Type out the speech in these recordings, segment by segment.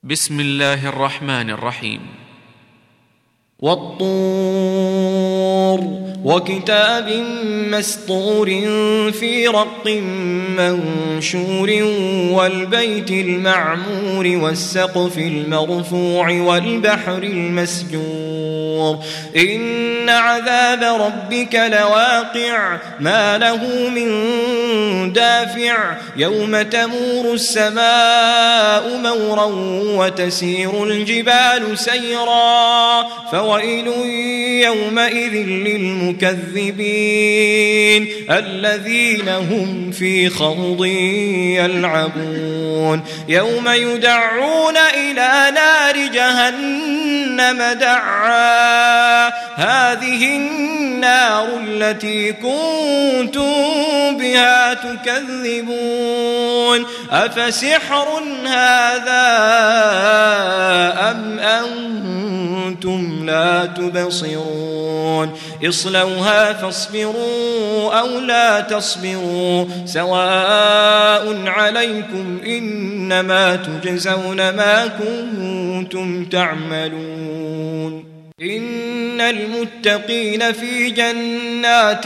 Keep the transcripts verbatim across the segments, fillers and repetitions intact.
بسم الله الرحمن الرحيم. والطور وكتاب مسطور في رق منشور والبيت المعمور والسقف المرفوع والبحر المسجور إن عذاب ربك لواقع ما له من دافع يوم تمور السماء مورا وتسير الجبال سيرا فويل يومئذ للمكذبين الذين هم في خوض يلعبون يوم يدعون إلى نار جهنم دعا هذه النار التي كنتم بها تكذبون أفسحر هذا أم أنتم لا تبصرون اصلوها فاصبروا أو لا تصبروا سواء عليكم إنما تجزون ما كنتم تعملون إن المتقين في جنات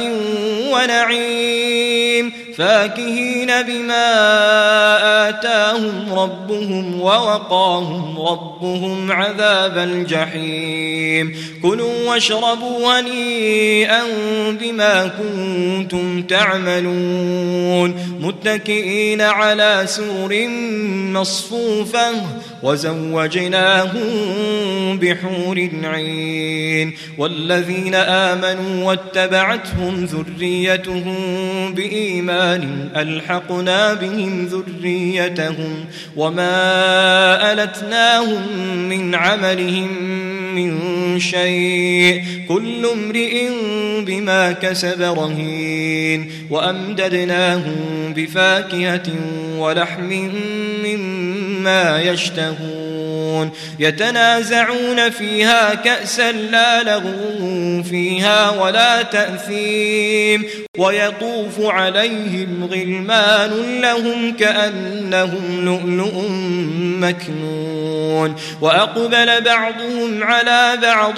ونعيم فاكهين بما آتاهم ربهم ووقاهم ربهم عذاب الجحيم كلوا واشربوا هنيئا بما كنتم تعملون متكئين على سرر مصفوفة وزوجناهم بحور عين والذين آمنوا واتبعتهم ذريتهم بإيمان ألحقنا بهم ذريتهم وما ألتناهم من عملهم من شيء كل امرئ بما كسب رهين وأمددناهم بفاكهة ولحم مما يشتهون يتنازعون فيها كأسا لا لغو فيها ولا تأثيم ويطوف عليهم غلمان لهم كأنهم لؤلؤ مكنون وأقبل بعضهم على بعض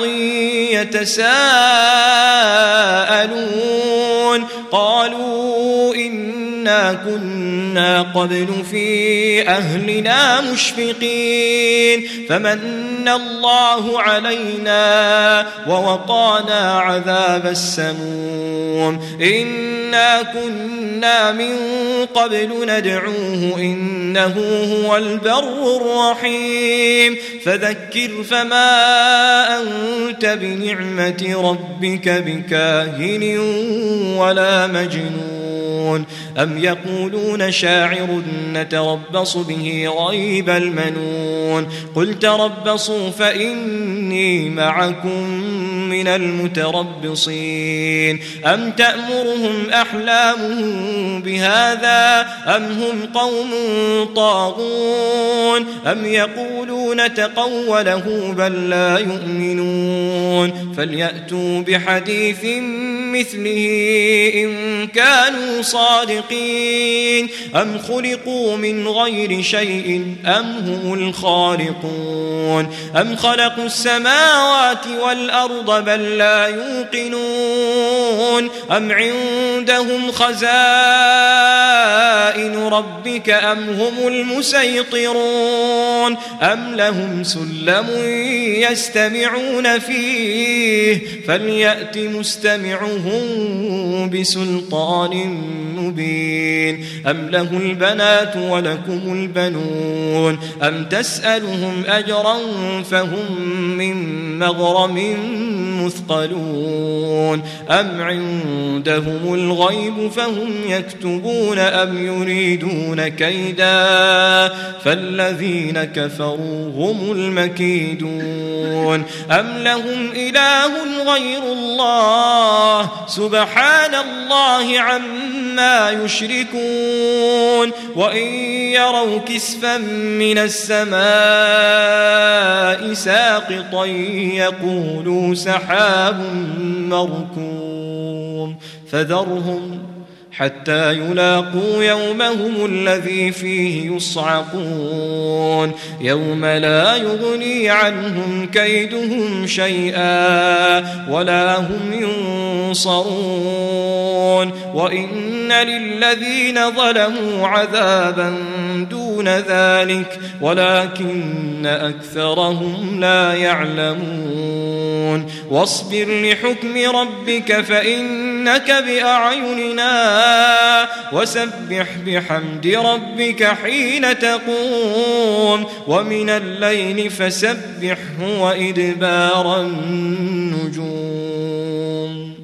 يتساءلون قالوا إنا كنا قبل في أهلنا مشفقين فمن الله علينا ووقانا عذاب السموم إنا كنا من قبل ندعوه إنه هو البر الرحيم فذكر فما أنت بنعمة ربك بكاهن ولا مجنون أم يقولون شاعر نتربص به ريب المنون قل تربصوا فإني معكم من المتربصين أم تأمرهم أحلامهم بهذا أم هم قوم طاغون أم يقولون تقوله بل لا يؤمنون فليأتوا بحديث مثله إن كانوا صادقين أم خلقوا من غير شيء أم هم الخالقون أم خلقوا السماوات والأرض بل لا يوقنون أم عندهم خزائن ربك أم هم المسيطرون أم لهم سلم يستمعون فيه فليأت مستمعهم بسلطان مبين أم له البنات ولكم البنون أم تسألهم أجرا فهم من مغرم مثقلون أم عندهم الغيب فهم يكتبون أم يريدون كيدا فالذين كفروا هم المكيدون أم لهم إله غير الله سبحان الله عما يشركون وإن يروا كسفا من السماء ساقطا يقولوا سحاب مركوم فذرهم حتى يلاقوا يومهم الذي فيه يصعقون يوم لا يغني عنهم كيدهم شيئا ولا هم ينصرون وإن للذين ظلموا عذابا دون ذلك ولكن أكثرهم لا يعلمون واصبر لحكم ربك فإنك بأعيننا وسبح بحمد ربك حين تقوم ومن الليل فسبحه وإدبار النجوم.